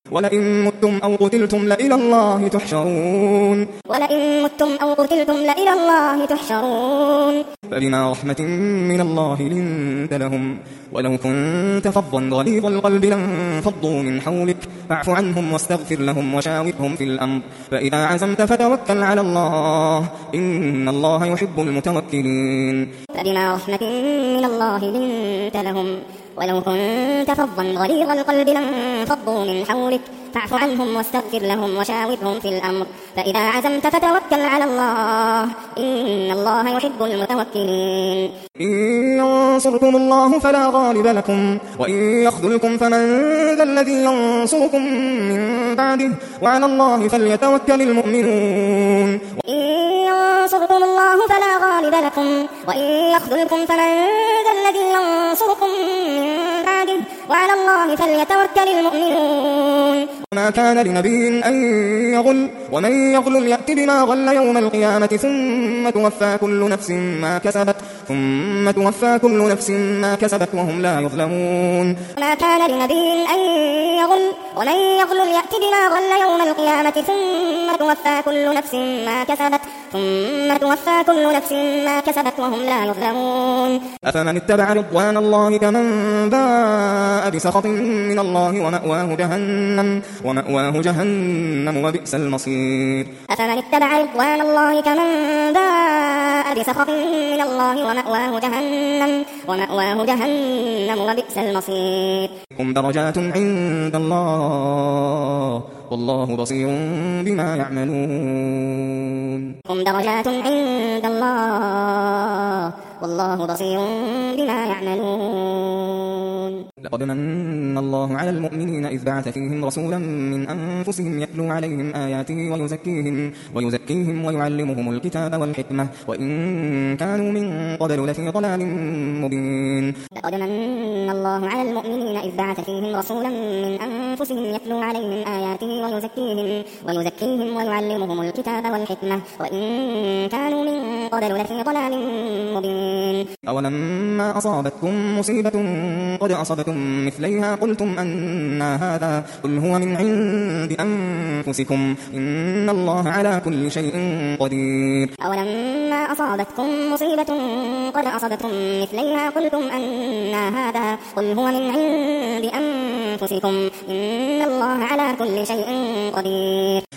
ولئن متم أو قتلتم لإلى الله تحشرون ولئن متم أو قتلتم لإلى الله تحشرون فبما رحمة من الله لنت لهم ولو كنت فظا غليظ القلب لانفضوا من حولك فاعف عنهم واستغفر لهم وشاورهم في الأمر فإذا عزمت فتوكل على الله إن الله يحب المتوكلين فبما رحمة من الله لنت لهم ولو كنت فظا غليظ القلب لانفضوا من حولك فاعف عنهم واستغفر لهم وشاورهم في الأمر فإذا عزمت فتوكل على الله إن الله يحب المتوكلين إن ينصركم الله فلا غالب لكم وإن يخذلكم فمن ذا الذي ينصركم من بعده وعلى الله فليتوكل المؤمنون إن ينصركم الله فلا غالب لكم وإن يخذلكم فمن ذا الذي ينصركم من بعده وعلى الله فليتوكل المؤمنون وما كان لنبي أن يغل ومن يغل يأت بما غل يوم القيامة ثم توفى كل نفس ما كسبت وهم لا يظلمون وما كان لنبي أن يغل ومن يغل يأت بما غل يوم القيامة ثم توفى كل نفس ما كسبت وهم لا يظلمون أفمن اتبع رضوان الله كمن باء بسخط من الله ومأواه جهنم وبئس المصير أفمن اتبع رضوان الله كمن باء بسخط من الله ومأواه جهنم وبئس المصير هم درجات عند الله والله بصير بما يعملون هم درجات عند الله والله بصير بما يعملون لقد من الله على المؤمنين إذ بعث فيهم رسولا من أنفسهم يتلو عليهم آياته ويزكيهم ويعلمهم الكتاب والحكمة وإن كانوا من قبل لفي ضلال مبين لقد من الله على المؤمنين إذ بعث فيهم رسولا من أنفسهم يتلو عليهم آياته ويزكيهم ويعلمهم الكتاب والحكمة وإن كانوا من قبل لفي ضلال مبين أولما أصابتكم مصيبة قد أصبتم مثليها قلتم أنى هذا قل هو من عند أنفسكم إن الله على كل شيء قدير أولما أصابتكم مصيبة قد أصبتم مثليها قلتم أنى هذا قل هو من عند أنفسكم إن الله على كل شيء قدير